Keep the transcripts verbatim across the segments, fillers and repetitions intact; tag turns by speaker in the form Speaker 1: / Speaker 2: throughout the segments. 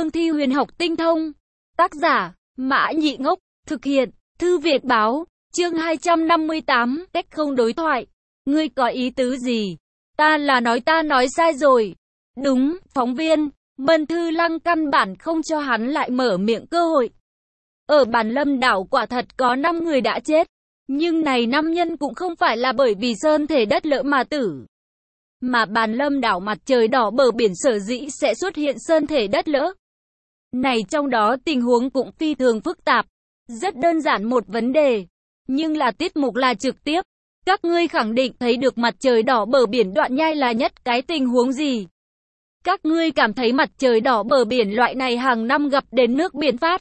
Speaker 1: cương thi huyền học tinh thông. Tác giả, Mã Nhị Ngốc, thực hiện, Thư Việt Báo, chương hai trăm năm mươi tám, cách không đối thoại. Ngươi có ý tứ gì? Ta là nói ta nói sai rồi. Đúng, phóng viên, Mân Thư Lăng căn bản không cho hắn lại mở miệng cơ hội. Ở Bàn Lâm đảo quả thật có năm người đã chết, nhưng này năm nhân cũng không phải là bởi vì sơn thể đất lỡ mà tử. Mà Bàn Lâm đảo mặt trời đỏ bờ biển sở dĩ sẽ xuất hiện sơn thể đất lỡ. Này trong đó tình huống cũng phi thường phức tạp, rất đơn giản một vấn đề, nhưng là tiết mục là trực tiếp. Các ngươi khẳng định thấy được mặt trời đỏ bờ biển Đoạn Nhai là nhất cái tình huống gì? Các ngươi cảm thấy mặt trời đỏ bờ biển loại này hàng năm gặp đến nước biển phát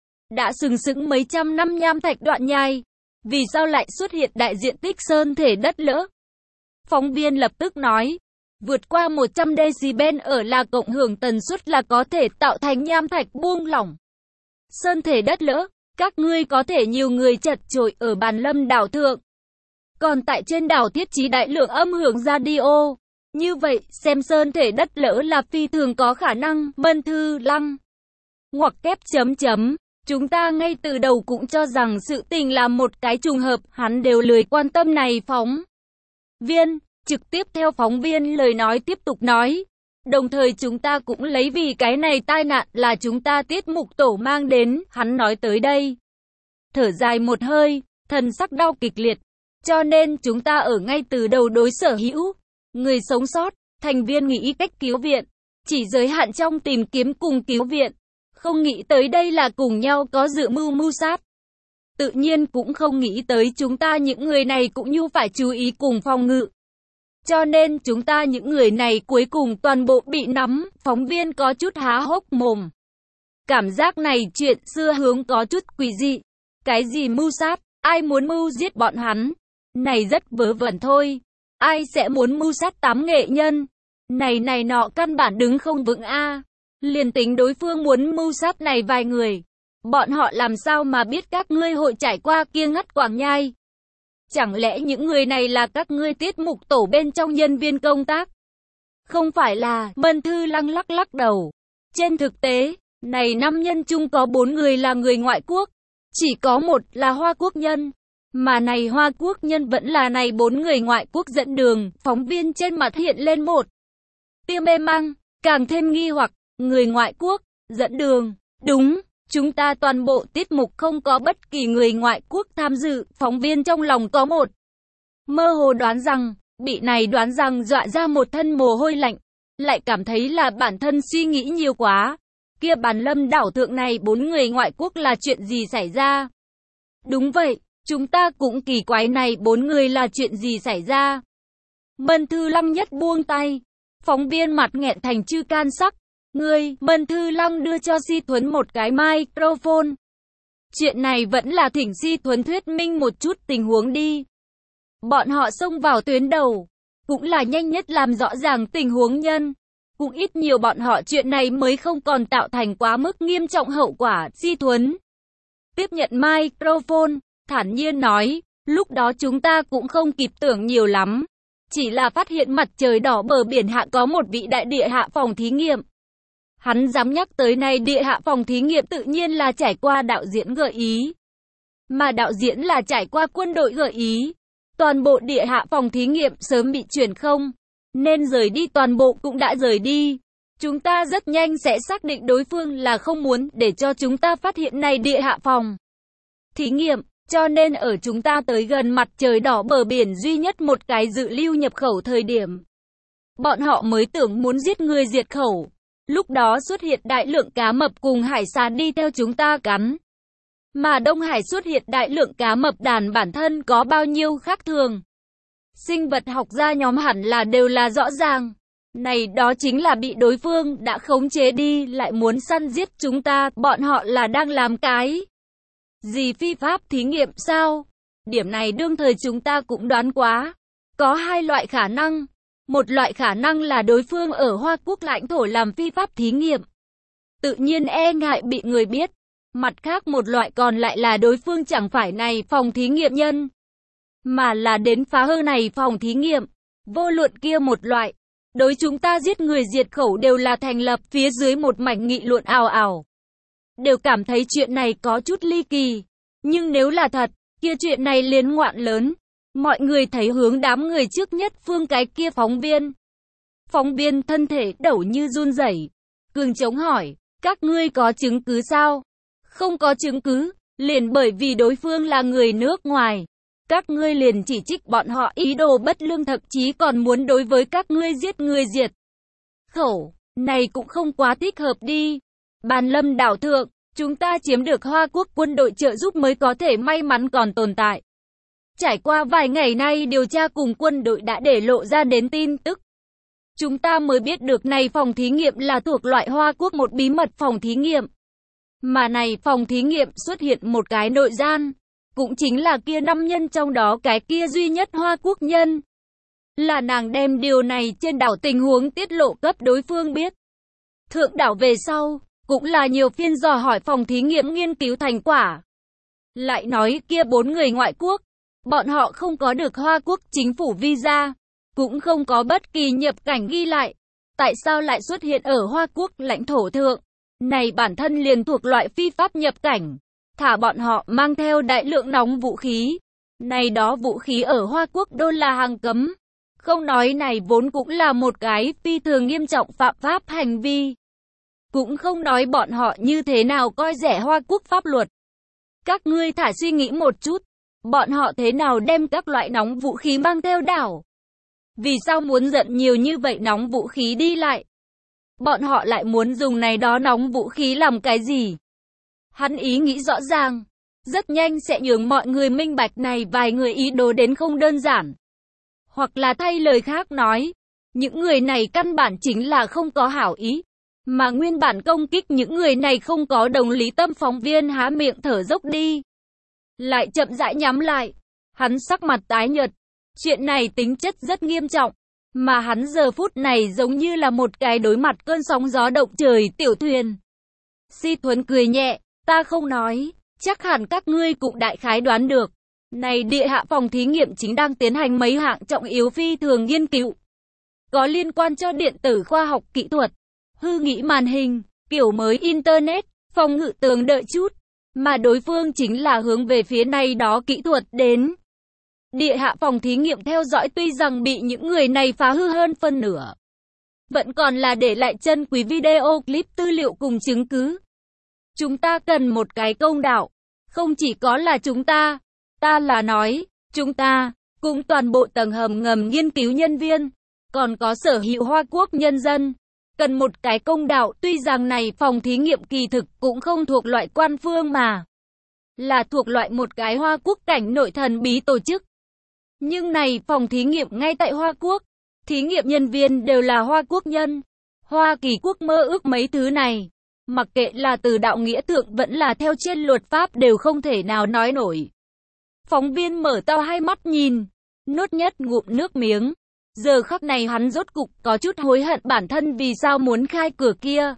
Speaker 1: đã sừng sững mấy trăm năm nham thạch Đoạn Nhai, vì sao lại xuất hiện đại diện tích sơn thể đất lỡ? Phóng viên lập tức nói, vượt qua một trăm decibel ở là cộng hưởng tần suất là có thể tạo thành nham thạch buông lỏng. Sơn thể đất lỡ, các ngươi có thể nhiều người chật chội ở Bàn Lâm đảo thượng. Còn tại trên đảo thiết trí đại lượng âm hưởng radio. Như vậy, xem sơn thể đất lỡ là phi thường có khả năng. Mân Thư Lăng ngoặc kép chấm chấm. Chúng ta ngay từ đầu cũng cho rằng sự tình là một cái trùng hợp, hắn đều lười quan tâm này phóng viên. Trực tiếp theo phóng viên lời nói tiếp tục nói. Đồng thời chúng ta cũng lấy vì cái này tai nạn là chúng ta tiết mục tổ mang đến. Hắn nói tới đây, thở dài một hơi, thần sắc đau kịch liệt. Cho nên chúng ta ở ngay từ đầu đối sở hữu người sống sót, thành viên nghĩ cách cứu viện, chỉ giới hạn trong tìm kiếm cùng cứu viện. Không nghĩ tới đây là cùng nhau có dự mưu mưu sát. Tự nhiên cũng không nghĩ tới chúng ta những người này cũng như phải chú ý cùng phòng ngự. Cho nên chúng ta những người này cuối cùng toàn bộ bị nắm. Phóng viên có chút há hốc mồm. Cảm giác này chuyện xưa hướng có chút quỷ dị. Cái gì mưu sát, ai muốn mưu giết bọn hắn? Này rất vớ vẩn thôi. Ai sẽ muốn mưu sát tám nghệ nhân? Này này nọ căn bản đứng không vững a. Liền tính đối phương muốn mưu sát này vài người, bọn họ làm sao mà biết các ngươi hội trải qua kia ngắt Quảng Nhai? Chẳng lẽ những người này là các ngươi tiết mục tổ bên trong nhân viên công tác? Không phải là. Mân Thư Lăng lắc lắc đầu. Trên thực tế, này năm nhân chung có bốn người là người ngoại quốc, chỉ có một là Hoa Quốc nhân. Mà này Hoa Quốc nhân vẫn là này bốn người ngoại quốc dẫn đường. Phóng viên trên mặt hiện lên một tia mê mang, càng thêm nghi hoặc. Người ngoại quốc dẫn đường? Đúng, chúng ta toàn bộ tiết mục không có bất kỳ người ngoại quốc tham dự. Phóng viên trong lòng có một mơ hồ đoán rằng, bị này đoán rằng dọa ra một thân mồ hôi lạnh, lại cảm thấy là bản thân suy nghĩ nhiều quá. Kia Bàn Lâm đảo thượng này bốn người ngoại quốc là chuyện gì xảy ra? Đúng vậy. Chúng ta cũng kỳ quái này bốn người là chuyện gì xảy ra. Mân Thư Lăng nhất buông tay. Phóng viên mặt nghẹn thành chư can sắc. Ngươi, Mân Thư Lăng đưa cho Si Thuấn một cái microphone. Chuyện này vẫn là thỉnh Si Thuấn thuyết minh một chút tình huống đi. Bọn họ xông vào tuyến đầu, cũng là nhanh nhất làm rõ ràng tình huống nhân. Cũng ít nhiều bọn họ chuyện này mới không còn tạo thành quá mức nghiêm trọng hậu quả. Si Thuấn tiếp nhận microphone, thản nhiên nói, lúc đó chúng ta cũng không kịp tưởng nhiều lắm. Chỉ là phát hiện mặt trời đỏ bờ biển hạ có một vị đại địa hạ phòng thí nghiệm. Hắn dám nhắc tới này địa hạ phòng thí nghiệm tự nhiên là trải qua đạo diễn gợi ý. Mà đạo diễn là trải qua quân đội gợi ý. Toàn bộ địa hạ phòng thí nghiệm sớm bị chuyển không, nên rời đi toàn bộ cũng đã rời đi. Chúng ta rất nhanh sẽ xác định đối phương là không muốn để cho chúng ta phát hiện này địa hạ phòng thí nghiệm. Cho nên ở chúng ta tới gần mặt trời đỏ bờ biển duy nhất một cái dự lưu nhập khẩu thời điểm, bọn họ mới tưởng muốn giết người diệt khẩu. Lúc đó xuất hiện đại lượng cá mập cùng hải sản đi theo chúng ta cắn. Mà Đông Hải xuất hiện đại lượng cá mập đàn bản thân có bao nhiêu khác thường. Sinh vật học gia nhóm hẳn là đều là rõ ràng. Này đó chính là bị đối phương đã khống chế đi lại muốn săn giết chúng ta. Bọn họ là đang làm cái gì phi pháp thí nghiệm sao? Điểm này đương thời chúng ta cũng đoán quá. Có hai loại khả năng. Một loại khả năng là đối phương ở Hoa Quốc lãnh thổ làm phi pháp thí nghiệm, tự nhiên e ngại bị người biết. Mặt khác một loại còn lại là đối phương chẳng phải này phòng thí nghiệm nhân, mà là đến phá hư này phòng thí nghiệm. Vô luận kia một loại, Đối chúng ta giết người diệt khẩu đều là thành lập, phía dưới một mảnh nghị luận ào ào. Đều cảm thấy chuyện này có chút ly kỳ. Nhưng nếu là thật, kia chuyện này liên ngoạn lớn. Mọi người thấy hướng đám người trước nhất phương cái kia phóng viên. Phóng viên thân thể đẩu như run rẩy, cường chống hỏi, các ngươi có chứng cứ sao? Không có chứng cứ, liền bởi vì đối phương là người nước ngoài. Các ngươi liền chỉ trích bọn họ ý đồ bất lương, thậm chí còn muốn đối với các ngươi giết người diệt khẩu. Này cũng không quá thích hợp đi. Bàn Lâm đảo thượng, chúng ta chiếm được Hoa Quốc quân đội trợ giúp mới có thể may mắn còn tồn tại. Trải qua vài ngày nay điều tra cùng quân đội đã để lộ ra đến tin tức. Chúng ta mới biết được này phòng thí nghiệm là thuộc loại Hoa Quốc một bí mật phòng thí nghiệm. Mà này phòng thí nghiệm xuất hiện một cái nội gian. Cũng chính là kia năm nhân trong đó cái kia duy nhất Hoa Quốc nhân. Là nàng đem điều này trên đảo tình huống tiết lộ cấp đối phương biết. Thượng đảo về sau, cũng là nhiều phiên dò hỏi phòng thí nghiệm nghiên cứu thành quả. Lại nói kia bốn người ngoại quốc, bọn họ không có được Hoa Quốc chính phủ visa, cũng không có bất kỳ nhập cảnh ghi lại. Tại sao lại xuất hiện ở Hoa Quốc lãnh thổ thượng? Này bản thân liền thuộc loại phi pháp nhập cảnh. Thả bọn họ mang theo đại lượng nóng vũ khí. Này đó vũ khí ở Hoa Quốc đô là hàng cấm. Không nói này vốn cũng là một cái phi thường nghiêm trọng phạm pháp hành vi. Cũng không nói bọn họ như thế nào coi rẻ Hoa Quốc pháp luật. Các ngươi thả suy nghĩ một chút. Bọn họ thế nào đem các loại nóng vũ khí mang theo đảo? Vì sao muốn giận nhiều như vậy nóng vũ khí đi lại? Bọn họ lại muốn dùng này đó nóng vũ khí làm cái gì? Hắn ý nghĩ rõ ràng, rất nhanh sẽ nhường mọi người minh bạch này vài người ý đồ đến không đơn giản. Hoặc là thay lời khác nói, những người này căn bản chính là không có hảo ý, mà nguyên bản công kích những người này không có đồng lý tâm. Phóng viên há miệng thở dốc đi. Lại chậm rãi nhắm lại, hắn sắc mặt tái nhợt, chuyện này tính chất rất nghiêm trọng, mà hắn giờ phút này giống như là một cái đối mặt cơn sóng gió động trời tiểu thuyền. Si Thuấn cười nhẹ. Ta không nói, chắc hẳn các ngươi cũng đại khái đoán được. Này địa hạ phòng thí nghiệm chính đang tiến hành mấy hạng trọng yếu phi thường nghiên cứu. Có liên quan cho điện tử khoa học kỹ thuật, hư nghĩ màn hình, kiểu mới Internet, phòng ngự tường đợi chút. Mà đối phương chính là hướng về phía này đó kỹ thuật đến. Địa hạ phòng thí nghiệm theo dõi tuy rằng bị những người này phá hư hơn phân nửa. Vẫn còn là để lại chân quý video clip tư liệu cùng chứng cứ. Chúng ta cần một cái công đạo. Không chỉ có là chúng ta. Ta là nói, chúng ta, cũng toàn bộ tầng hầm ngầm nghiên cứu nhân viên. Còn có sở hữu Hoa Quốc nhân dân. Cần một cái công đạo. Tuy rằng này phòng thí nghiệm kỳ thực cũng không thuộc loại quan phương mà. Là thuộc loại một cái Hoa Quốc cảnh nội thần bí tổ chức. Nhưng này phòng thí nghiệm ngay tại Hoa Quốc. Thí nghiệm nhân viên đều là Hoa Quốc nhân. Hoa Kỳ quốc mơ ước mấy thứ này. Mặc kệ là từ đạo nghĩa thượng vẫn là theo trên luật pháp đều không thể nào nói nổi. Phóng viên mở to hai mắt nhìn, nuốt nhất ngụm nước miếng. Giờ khắc này hắn rốt cục có chút hối hận bản thân vì sao muốn khai cửa kia.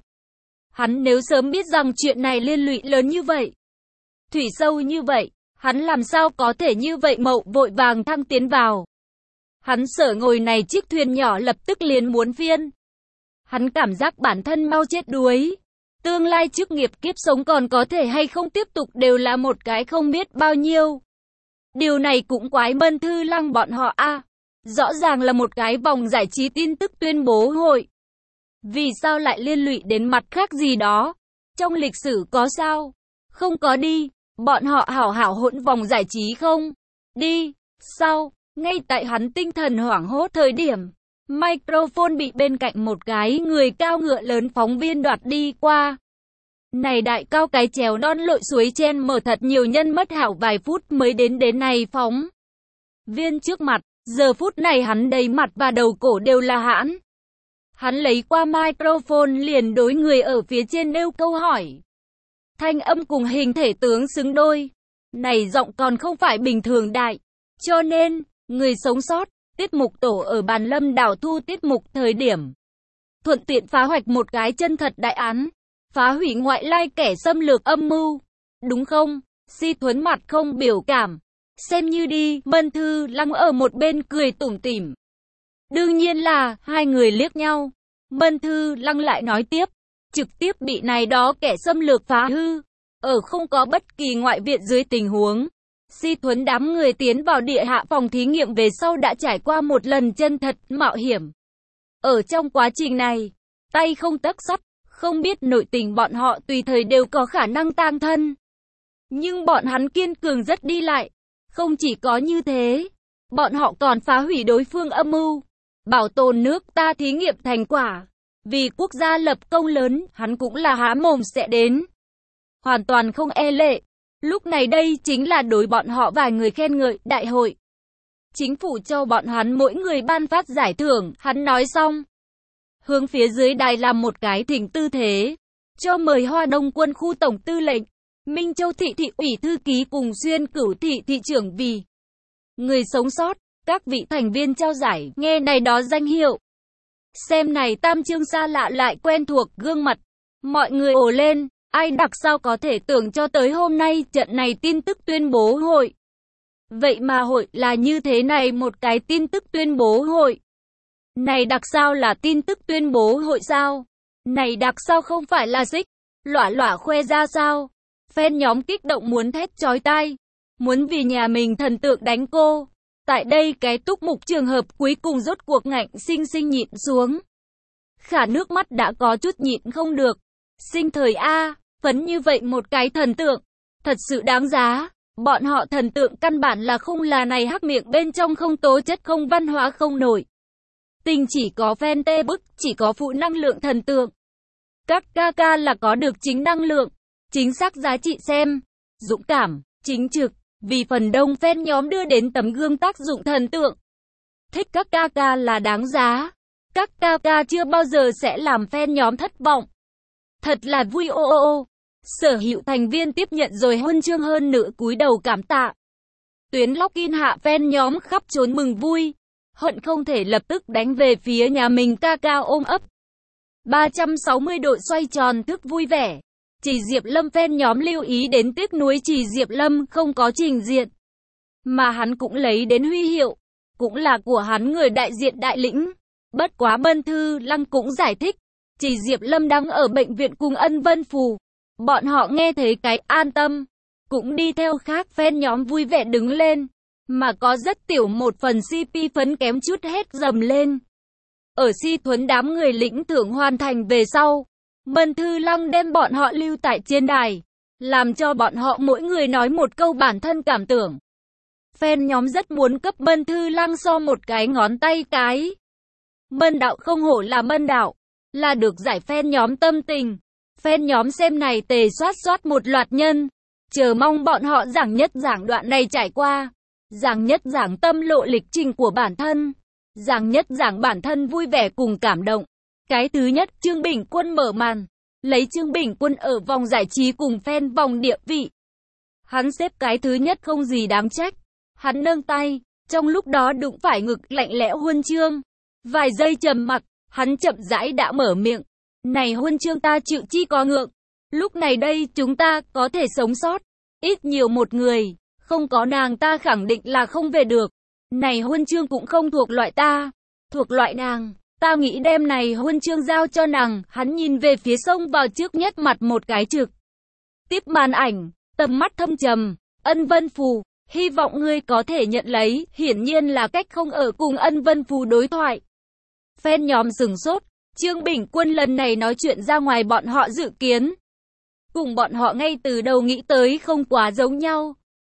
Speaker 1: Hắn nếu sớm biết rằng chuyện này liên lụy lớn như vậy, thủy sâu như vậy, hắn làm sao có thể như vậy mậu vội vàng thăng tiến vào. Hắn sợ ngồi này chiếc thuyền nhỏ lập tức liền muốn phiên. Hắn cảm giác bản thân mau chết đuối. Tương lai chức nghiệp kiếp sống còn có thể hay không tiếp tục đều là một cái không biết bao nhiêu. Điều này cũng quái Mân Thư Lăng bọn họ a à. Rõ ràng là một cái vòng giải trí tin tức tuyên bố hội. Vì sao lại liên lụy đến mặt khác gì đó? Trong lịch sử có sao? Không có đi. Bọn họ hảo hảo hỗn vòng giải trí không? Đi. Sao? Ngay tại hắn tinh thần hoảng hốt thời điểm. Microphone bị bên cạnh một cái người cao ngựa lớn phóng viên đoạt đi qua. Này đại cao cái chèo non lội suối chen mở thật nhiều nhân mất hảo vài phút mới đến đến này phóng viên trước mặt. Giờ phút này hắn đầy mặt và đầu cổ đều là hãn. Hắn lấy qua microphone liền đối người ở phía trên nêu câu hỏi. Thanh âm cùng hình thể tướng xứng đôi. Này giọng còn không phải bình thường đại. Cho nên, người sống sót, tiết mục tổ ở Bàn Lâm đảo thu tiết mục thời điểm. Thuận tiện phá hoạch một cái chân thật đại án. Phá hủy ngoại lai kẻ xâm lược âm mưu. Đúng không? Si Thuấn mặt không biểu cảm. Xem như đi, Mân Thư Lăng ở một bên cười tủm tỉm. Đương nhiên là, hai người liếc nhau. Mân Thư Lăng lại nói tiếp, trực tiếp bị này đó kẻ xâm lược phá hư. Ở không có bất kỳ ngoại viện dưới tình huống. Si Thuấn đám người tiến vào địa hạ phòng thí nghiệm về sau đã trải qua một lần chân thật mạo hiểm. Ở trong quá trình này, tay không tấc sắt, không biết nội tình bọn họ tùy thời đều có khả năng tang thân. Nhưng bọn hắn kiên cường rất đi lại. Không chỉ có như thế, bọn họ còn phá hủy đối phương âm mưu, bảo tồn nước ta thí nghiệm thành quả. Vì quốc gia lập công lớn, hắn cũng là há mồm sẽ đến. Hoàn toàn không e lệ. Lúc này đây chính là đối bọn họ vài người khen ngợi đại hội. Chính phủ cho bọn hắn mỗi người ban phát giải thưởng, hắn nói xong. Hướng phía dưới đài làm một cái thỉnh tư thế. Cho mời Hoa Đông quân khu tổng tư lệnh, Minh Châu thị thị ủy thư ký cùng Xuyên Cửu thị thị trưởng vì người sống sót, các vị thành viên trao giải, nghe này đó danh hiệu. Xem này tam chương xa lạ lại quen thuộc gương mặt. Mọi người ồ lên, ai đặc sao có thể tưởng cho tới hôm nay trận này tin tức tuyên bố hội. Vậy mà hội là như thế này một cái tin tức tuyên bố hội. Này đặc sao là tin tức tuyên bố hội sao? Này đặc sao không phải là xích, lỏa lỏa khoe ra sao? Fan nhóm kích động muốn thét chói tai, muốn vì nhà mình thần tượng đánh cô. Tại đây cái túc mục trường hợp cuối cùng rốt cuộc ngạnh sinh sinh nhịn xuống. Khả nước mắt đã có chút nhịn không được. Sinh thời A, phấn như vậy một cái thần tượng, thật sự đáng giá. Bọn họ thần tượng căn bản là không là này hắc miệng bên trong không tố chất không văn hóa không nổi. Tình chỉ có fan tê bức, chỉ có phụ năng lượng thần tượng. Các ca ca là có được chính năng lượng, chính xác giá trị xem, dũng cảm, chính trực, vì phần đông fan nhóm đưa đến tấm gương tác dụng thần tượng. Thích các ca ca là đáng giá. Các ca ca chưa bao giờ sẽ làm fan nhóm thất vọng. Thật là vui ô ô ô. Sở hữu thành viên tiếp nhận rồi huân chương hơn nữa cúi đầu cảm tạ. Tuyến login hạ fan nhóm khắp trốn mừng vui. Hận không thể lập tức đánh về phía nhà mình ca ca ôm ấp. ba trăm sáu mươi độ xoay tròn thức vui vẻ. Chỉ Diệp Lâm fan nhóm lưu ý đến tiếc nuối chỉ Diệp Lâm không có trình diện. Mà hắn cũng lấy đến huy hiệu. Cũng là của hắn người đại diện đại lĩnh. Bất quá Mân Thư Lăng cũng giải thích. Chỉ Diệp Lâm đang ở bệnh viện cùng Ân Vân Phù. Bọn họ nghe thấy cái an tâm. Cũng đi theo khác fan nhóm vui vẻ đứng lên. Mà có rất tiểu một phần xê pê phấn kém chút hết dầm lên. Ở Si Thuấn đám người lĩnh thưởng hoàn thành về sau. Mân Thư Lăng đem bọn họ lưu tại trên đài. Làm cho bọn họ mỗi người nói một câu bản thân cảm tưởng. Fan nhóm rất muốn cấp Mân Thư Lăng so một cái ngón tay cái. Mân đạo không hổ là Mân đạo. Là được giải fan nhóm tâm tình. Fan nhóm xem này tề soát soát một loạt nhân. Chờ mong bọn họ giảng nhất giảng đoạn này trải qua. Giảng nhất giảng tâm lộ lịch trình của bản thân. Giảng nhất giảng bản thân vui vẻ cùng cảm động. Cái thứ nhất Trương Bình Quân mở màn. Lấy Trương Bình Quân ở vòng giải trí cùng fan vòng địa vị. Hắn xếp cái thứ nhất không gì đáng trách. Hắn nâng tay. Trong lúc đó đụng phải ngực lạnh lẽo huân chương. Vài giây trầm mặc. Hắn chậm rãi đã mở miệng. Này huân chương ta chịu chi có ngượng. Lúc này đây chúng ta có thể sống sót. Ít nhiều một người. Không có nàng ta khẳng định là không về được. Này huân chương cũng không thuộc loại ta. Thuộc loại nàng. Ta nghĩ đem này huân chương giao cho nàng. Hắn nhìn về phía sông vào trước nhất mặt một cái trực. Tiếp màn ảnh. Tầm mắt thâm trầm. Ân Vân Phù. Hy vọng ngươi có thể nhận lấy. Hiển nhiên là cách không ở cùng Ân Vân Phù đối thoại. Fan nhóm sửng sốt. Trương Bình Quân lần này nói chuyện ra ngoài bọn họ dự kiến. Cùng bọn họ ngay từ đầu nghĩ tới không quá giống nhau.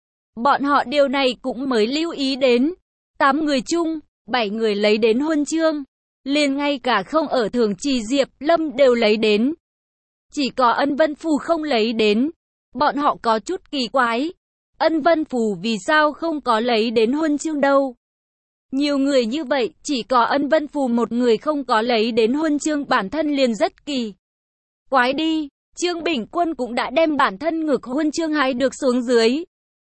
Speaker 1: Bọn họ điều này cũng mới lưu ý đến. tám người chung, bảy người lấy đến huân chương. Liền ngay cả không ở thường trì Diệp Lâm đều lấy đến. Chỉ có Ân Vân Phù không lấy đến. Bọn họ có chút kỳ quái. Ân Vân Phù vì sao không có lấy đến huân chương đâu? Nhiều người như vậy, chỉ có Ân Vân Phù một người không có lấy đến huân chương bản thân liền rất kỳ. Quái đi, Trương Bình Quân cũng đã đem bản thân ngực huân chương hái được xuống dưới.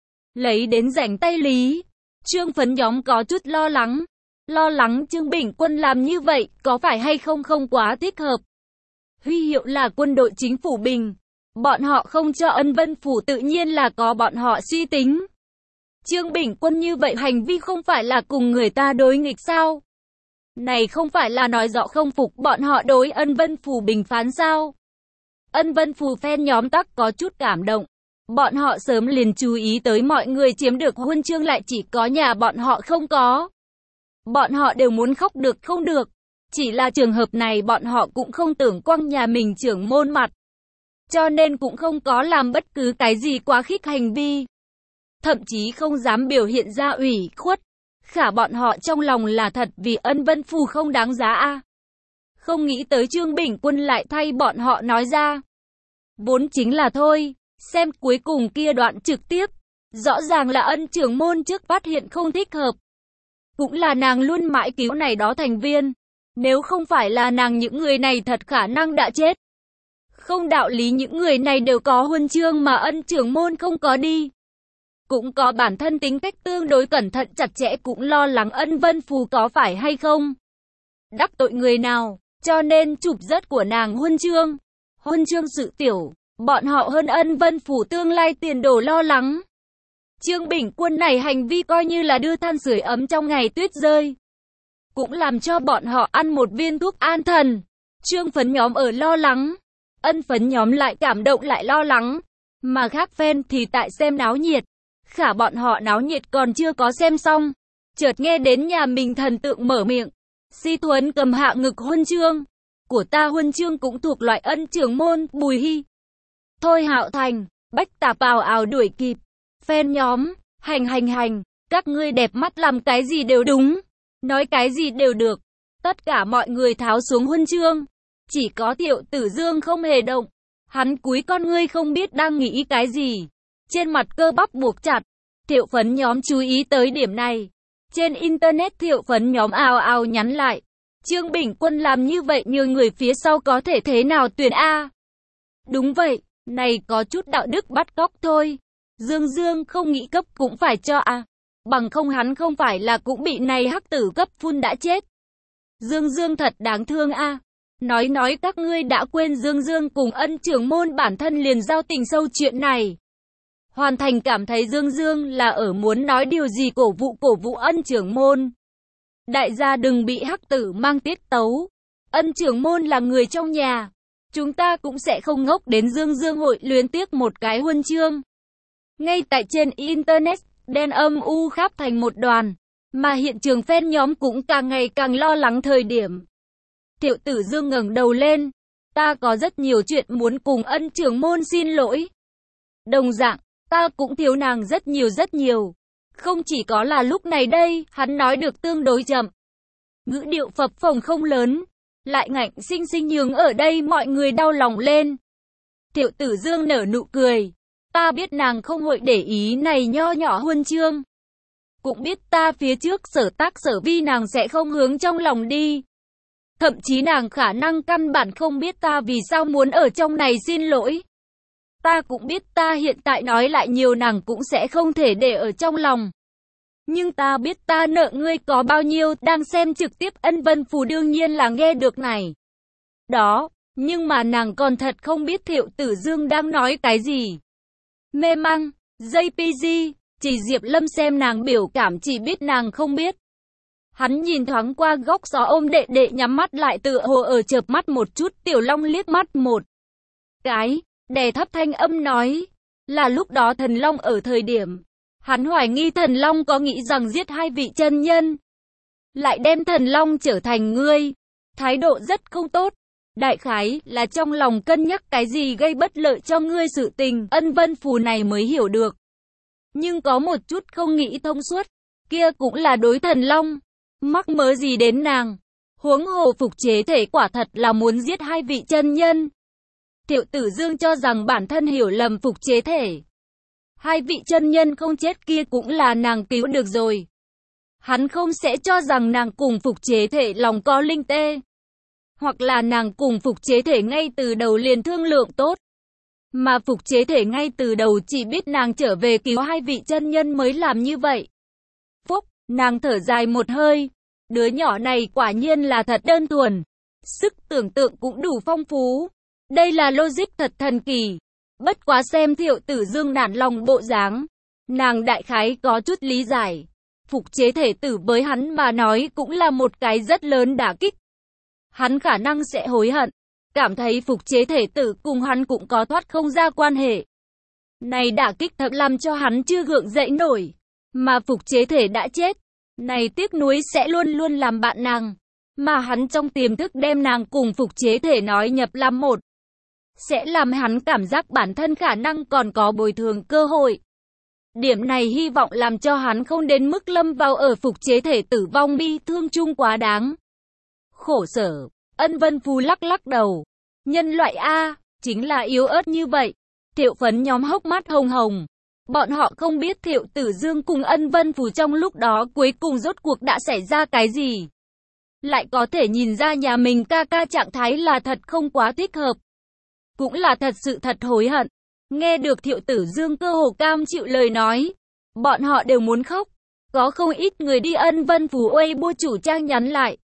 Speaker 1: Lấy đến rảnh tay lý. Trương phấn nhóm có chút lo lắng. Lo lắng Trương Bình Quân làm như vậy, có phải hay không không quá thích hợp. Huy hiệu là quân đội chính phủ Bình. Bọn họ không cho Ân Vân Phù tự nhiên là có bọn họ suy tính. Trương Bình Quân như vậy hành vi không phải là cùng người ta đối nghịch sao? Này không phải là nói rõ không phục bọn họ đối Ân Vân Phù bình phán sao? Ân Vân Phù fan nhóm tắc có chút cảm động. Bọn họ sớm liền chú ý tới mọi người chiếm được huân chương lại chỉ có nhà bọn họ không có. Bọn họ đều muốn khóc được không được. Chỉ là trường hợp này bọn họ cũng không tưởng quăng nhà mình trưởng môn mặt. Cho nên cũng không có làm bất cứ cái gì quá khích hành vi. Thậm chí không dám biểu hiện ra ủy khuất. Khả bọn họ trong lòng là thật vì Ân Vân Phù không đáng giá a. Không nghĩ tới Trương Bình Quân lại thay bọn họ nói ra. Vốn chính là thôi, xem cuối cùng kia đoạn trực tiếp. Rõ ràng là Ân trưởng môn trước phát hiện không thích hợp. Cũng là nàng luôn mãi cứu này đó thành viên. Nếu không phải là nàng những người này thật khả năng đã chết. Không đạo lý những người này đều có huân chương mà Ân trưởng môn không có đi. Cũng có bản thân tính cách tương đối cẩn thận chặt chẽ cũng lo lắng Ân Vân Phù có phải hay không. Đắc tội người nào, cho nên chụp rớt của nàng huân chương. Huân chương sự tiểu, bọn họ hơn Ân Vân Phù tương lai tiền đồ lo lắng. Trương Bình Quân này hành vi coi như là đưa than sưởi ấm trong ngày tuyết rơi. Cũng làm cho bọn họ ăn một viên thuốc an thần. Trương phấn nhóm ở lo lắng. Ân phấn nhóm lại cảm động lại lo lắng. Mà khác fan thì tại xem náo nhiệt. Khả bọn họ náo nhiệt còn chưa có xem xong. Chợt nghe đến nhà mình thần tượng mở miệng. Si Thuấn cầm hạ ngực huân chương. Của ta huân chương cũng thuộc loại Ân trưởng môn, Bùi Hy. Thôi Hạo Thành, Bách Tạp ào ào đuổi kịp. Fan nhóm, hành hành hành, các ngươi đẹp mắt làm cái gì đều đúng. Nói cái gì đều được. Tất cả mọi người tháo xuống huân chương. Chỉ có Thiệu Tử Dương không hề động. Hắn cúi con ngươi không biết đang nghĩ cái gì. Trên mặt cơ bắp buộc chặt. Thiệu phấn nhóm chú ý tới điểm này. Trên internet thiệu phấn nhóm ào ào nhắn lại. Trương Bình Quân làm như vậy như người phía sau có thể thế nào tuyển A. Đúng vậy, này có chút đạo đức bắt cóc thôi. Dương Dương không nghĩ cấp cũng phải cho A. Bằng không hắn không phải là cũng bị này hắc tử cấp phun đã chết. Dương Dương thật đáng thương A. Nói nói các ngươi đã quên Dương Dương cùng Ân trưởng môn bản thân liền giao tình sâu chuyện này. Hoàn Thành cảm thấy Dương Dương là ở muốn nói điều gì cổ vũ cổ vũ Ân trưởng môn. Đại gia đừng bị hắc tử mang tiết tấu. Ân trưởng môn là người trong nhà. Chúng ta cũng sẽ không ngốc đến Dương Dương hội luyến tiếc một cái huân chương. Ngay tại trên internet, đen âm u khắp thành một đoàn. Mà hiện trường fan nhóm cũng càng ngày càng lo lắng thời điểm. Thiệu Tử Dương ngẩng đầu lên. Ta có rất nhiều chuyện muốn cùng Ân trưởng môn xin lỗi. Đồng dạng, ta cũng thiếu nàng rất nhiều rất nhiều. Không chỉ có là lúc này đây, hắn nói được tương đối chậm. Ngữ điệu phập phồng không lớn, lại ngạnh sinh sinh nhường ở đây mọi người đau lòng lên. Thiệu Tử Dương nở nụ cười. Ta biết nàng không hội để ý này nho nhỏ huân chương. Cũng biết ta phía trước sở tác sở vi nàng sẽ không hướng trong lòng đi. Thậm chí nàng khả năng căn bản không biết ta vì sao muốn ở trong này xin lỗi. Ta cũng biết ta hiện tại nói lại nhiều nàng cũng sẽ không thể để ở trong lòng. Nhưng ta biết ta nợ ngươi có bao nhiêu, đang xem trực tiếp Ân Vân Phù đương nhiên là nghe được này. Đó, nhưng mà nàng còn thật không biết Thiệu Tử Dương đang nói cái gì. Mê măng, gi pê giê, chỉ Diệp Lâm xem nàng biểu cảm chỉ biết nàng không biết. Hắn nhìn thoáng qua góc gió ôm đệ đệ nhắm mắt lại tựa hồ ở chợp mắt một chút. Tiểu Long liếc mắt một cái, đè thấp thanh âm nói, là lúc đó Thần Long ở thời điểm. Hắn hoài nghi Thần Long có nghĩ rằng giết hai vị chân nhân, lại đem Thần Long trở thành ngươi. Thái độ rất không tốt. Đại khái là trong lòng cân nhắc cái gì gây bất lợi cho ngươi sự tình, Ân Vân Phù này mới hiểu được. Nhưng có một chút không nghĩ thông suốt, kia cũng là đối Thần Long. Mắc mớ gì đến nàng. Huống hồ phục chế thể quả thật là muốn giết hai vị chân nhân. Thiệu Tử Dương cho rằng bản thân hiểu lầm phục chế thể. Hai vị chân nhân không chết kia cũng là nàng cứu được rồi. Hắn không sẽ cho rằng nàng cùng phục chế thể lòng có linh tê. Hoặc là nàng cùng phục chế thể ngay từ đầu liền thương lượng tốt. Mà phục chế thể ngay từ đầu chỉ biết nàng trở về cứu hai vị chân nhân mới làm như vậy. Phúc, nàng thở dài một hơi. Đứa nhỏ này quả nhiên là thật đơn thuần. Sức tưởng tượng cũng đủ phong phú. Đây là logic thật thần kỳ. Bất quá xem Thiệu Tử Dương nản lòng bộ dáng. Nàng đại khái có chút lý giải. Phục chế thể tử với hắn mà nói cũng là một cái rất lớn đả kích. Hắn khả năng sẽ hối hận, cảm thấy phục chế thể tử cùng hắn cũng có thoát không ra quan hệ. Này đả kích thật làm cho hắn chưa gượng dậy nổi, mà phục chế thể đã chết. Này tiếc nuối sẽ luôn luôn làm bạn nàng, mà hắn trong tiềm thức đem nàng cùng phục chế thể nói nhập làm một. Sẽ làm hắn cảm giác bản thân khả năng còn có bồi thường cơ hội. Điểm này hy vọng làm cho hắn không đến mức lâm vào ở phục chế thể tử vong bi thương chung quá đáng. Khổ sở, Ân Vân Phù lắc lắc đầu. Nhân loại A, chính là yếu ớt như vậy. Thiệu Phấn nhóm hốc mắt hồng hồng. Bọn họ không biết Thiệu Tử Dương cùng Ân Vân Phù trong lúc đó cuối cùng rốt cuộc đã xảy ra cái gì. Lại có thể nhìn ra nhà mình ca ca trạng thái là thật không quá thích hợp. Cũng là thật sự thật hối hận. Nghe được Thiệu Tử Dương cơ hồ cam chịu lời nói, bọn họ đều muốn khóc. Có không ít người đi Ân Vân Phù Weibo chủ trang nhắn lại.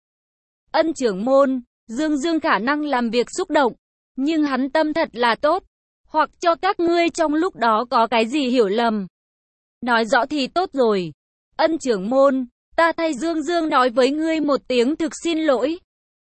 Speaker 1: Ân trưởng môn, Dương Dương khả năng làm việc xúc động, nhưng hắn tâm thật là tốt. Hoặc cho các ngươi trong lúc đó có cái gì hiểu lầm. Nói rõ thì tốt rồi. Ân trưởng môn, ta thay Dương Dương nói với ngươi một tiếng thực xin lỗi.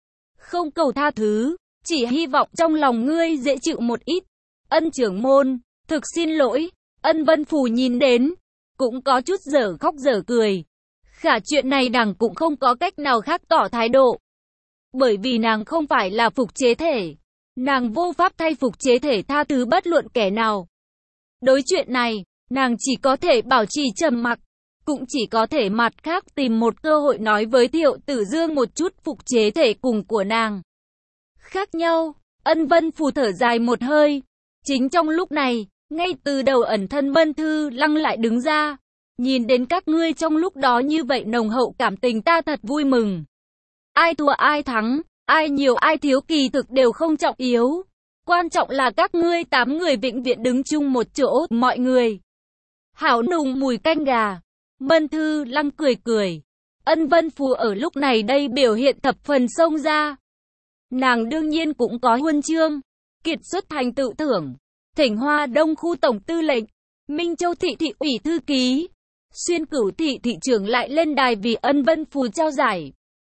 Speaker 1: Không cầu tha thứ, chỉ hy vọng trong lòng ngươi dễ chịu một ít. Ân trưởng môn, thực xin lỗi. Ân Vân Phù nhìn đến, cũng có chút dở khóc dở cười. Khả chuyện này nàng cũng không có cách nào khác tỏ thái độ. Bởi vì nàng không phải là phục chế thể. Nàng vô pháp thay phục chế thể tha thứ bất luận kẻ nào. Đối chuyện này, nàng chỉ có thể bảo trì trầm mặc, cũng chỉ có thể mặt khác tìm một cơ hội nói với Thiệu Tử Dương một chút phục chế thể cùng của nàng. Khác nhau, Ân Vân Phù thở dài một hơi. Chính trong lúc này, ngay từ đầu ẩn thân Vân Thư Lăng lại đứng ra. Nhìn đến các ngươi trong lúc đó như vậy nồng hậu cảm tình ta thật vui mừng. Ai thua ai thắng, ai nhiều ai thiếu kỳ thực đều không trọng yếu. Quan trọng là các ngươi tám người vĩnh viễn đứng chung một chỗ, mọi người. Hảo nùng mùi canh gà. Vân Thư Lăng cười cười. Ân Vân Phù ở lúc này đây biểu hiện thập phần xông ra. Nàng đương nhiên cũng có huân chương. Kiệt xuất thành tựu thưởng. Thỉnh Hoa Đông khu tổng tư lệnh. Minh Châu thị thị ủy thư ký. Xuyên Cửu thị thị trưởng lại lên đài vì Ân Vân Phù trao giải.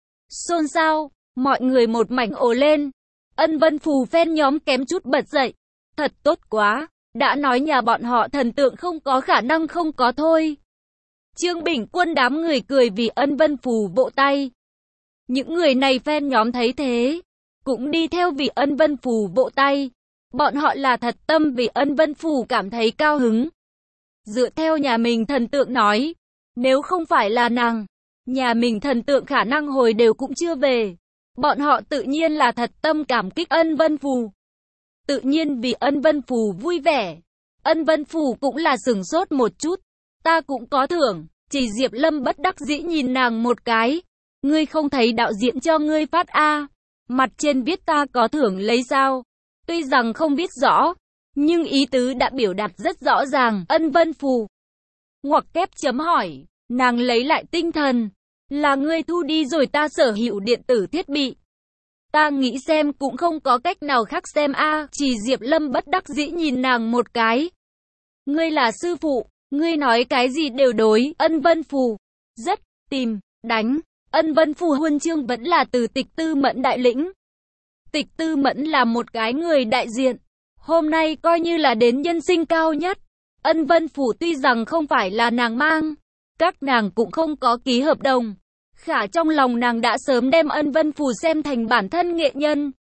Speaker 1: Xôn xao, mọi người một mảnh ồ lên. Ân Vân Phù fan nhóm kém chút bật dậy. Thật tốt quá, đã nói nhà bọn họ thần tượng không có khả năng không có thôi. Trương Bình Quân đám người cười vì Ân Vân Phù vỗ tay. Những người này fan nhóm thấy thế, cũng đi theo vì Ân Vân Phù vỗ tay. Bọn họ là thật tâm vì Ân Vân Phù cảm thấy cao hứng. Dựa theo nhà mình thần tượng nói, nếu không phải là nàng, nhà mình thần tượng khả năng hồi đều cũng chưa về. Bọn họ tự nhiên là thật tâm cảm kích Ân Vân Phù. Tự nhiên vì Ân Vân Phù vui vẻ. Ân Vân Phù cũng là sửng sốt một chút. Ta cũng có thưởng. Chỉ Diệp Lâm bất đắc dĩ nhìn nàng một cái. Ngươi không thấy đạo diễn cho ngươi phát A. Mặt trên viết ta có thưởng lấy sao. Tuy rằng không viết rõ, nhưng ý tứ đã biểu đạt rất rõ ràng. Ân Vân Phù ngoặc kép chấm hỏi. Nàng lấy lại tinh thần. Là ngươi thu đi rồi ta sở hữu điện tử thiết bị. Ta nghĩ xem cũng không có cách nào khác xem a. Chỉ Diệp Lâm bất đắc dĩ nhìn nàng một cái. Ngươi là sư phụ, ngươi nói cái gì đều đối. Ân Vân Phù rất tìm đánh. Ân Vân Phù huân chương vẫn là từ Tịch Tư Mẫn đại lĩnh. Tịch Tư Mẫn là một cái người đại diện. Hôm nay coi như là đến nhân sinh cao nhất. Ân Vân Phù tuy rằng không phải là nàng mang, các nàng cũng không có ký hợp đồng. Khả trong lòng nàng đã sớm đem Ân Vân Phù xem thành bản thân nghệ nhân.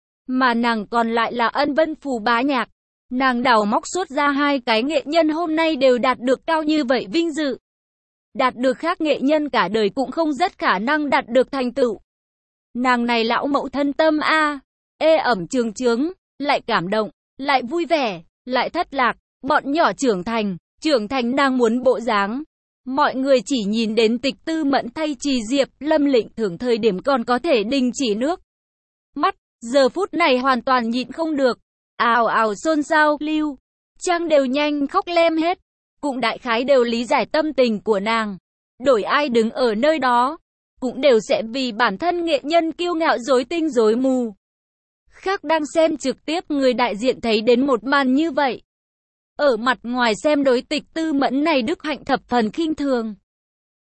Speaker 1: Mà nàng còn lại là Ân Vân Phù bá nhạc. Nàng đào móc suốt ra hai cái nghệ nhân hôm nay đều đạt được cao như vậy vinh dự. Đạt được khác nghệ nhân cả đời cũng không rất khả năng đạt được thành tựu. Nàng này lão mẫu thân tâm a, ê ẩm trường chướng, lại cảm động, lại vui vẻ, lại thất lạc. Bọn nhỏ trưởng thành, trưởng thành nàng muốn bộ dáng. Mọi người chỉ nhìn đến Tịch Tư Mẫn thay Trì Diệp Lâm lĩnh thưởng thời điểm còn có thể đình chỉ nước mắt, giờ phút này hoàn toàn nhịn không được. Ào ào xôn xao, Lưu Trang đều nhanh khóc lem hết, cũng đại khái đều lý giải tâm tình của nàng. Đổi ai đứng ở nơi đó, cũng đều sẽ vì bản thân nghệ nhân kiêu ngạo rối tinh rối mù. Khác đang xem trực tiếp người đại diện thấy đến một màn như vậy. Ở mặt ngoài xem đối Tịch Tư Mẫn này đức hạnh thập phần khinh thường.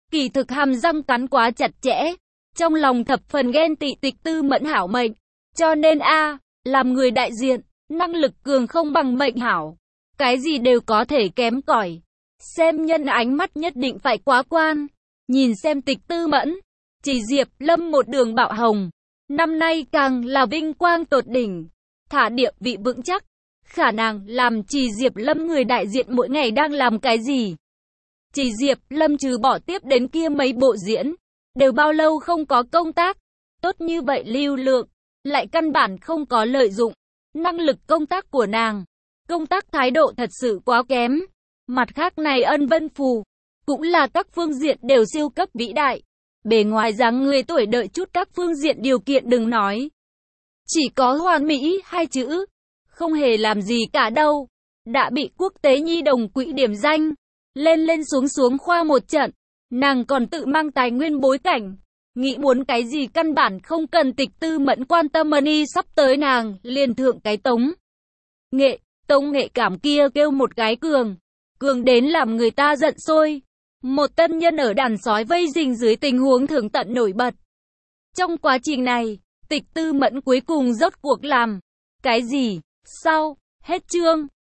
Speaker 1: Kỳ thực hàm răng cắn quá chặt chẽ, trong lòng thập phần ghen tị Tịch Tư Mẫn hảo mệnh, cho nên a, làm người đại diện, năng lực cường không bằng mệnh hảo, cái gì đều có thể kém cỏi. Xem nhân ánh mắt nhất định phải quá quan. Nhìn xem Tịch Tư Mẫn, chỉ Diệp Lâm một đường bạo hồng, năm nay càng là vinh quang tột đỉnh, thả địa vị vững chắc. Khả năng làm Chỉ Diệp Lâm người đại diện mỗi ngày đang làm cái gì? Chỉ Diệp Lâm trừ bỏ tiếp đến kia mấy bộ diễn, đều bao lâu không có công tác, tốt như vậy lưu lượng, lại căn bản không có lợi dụng. Năng lực công tác của nàng, công tác thái độ thật sự quá kém. Mặt khác này Ân Vân Phù, cũng là các phương diện đều siêu cấp vĩ đại. Bề ngoài dáng người tuổi đợi chút các phương diện điều kiện đừng nói. Chỉ có hoàn mỹ hai chữ, không hề làm gì cả đâu. Đã bị quốc tế nhi đồng quỹ điểm danh, lên lên xuống xuống khoa một trận. Nàng còn tự mang tài nguyên bối cảnh, nghĩ muốn cái gì căn bản không cần Tịch Tư Mẫn quan tâm. Money sắp tới nàng liền thượng cái tống nghệ, tống nghệ cảm kia kêu một cái cường, cường đến làm người ta giận sôi. Một tân nhân ở đàn sói vây rình dưới tình huống thường tận nổi bật. Trong quá trình này, Tịch Tư Mẫn cuối cùng rốt cuộc làm cái gì? Sau hết chương.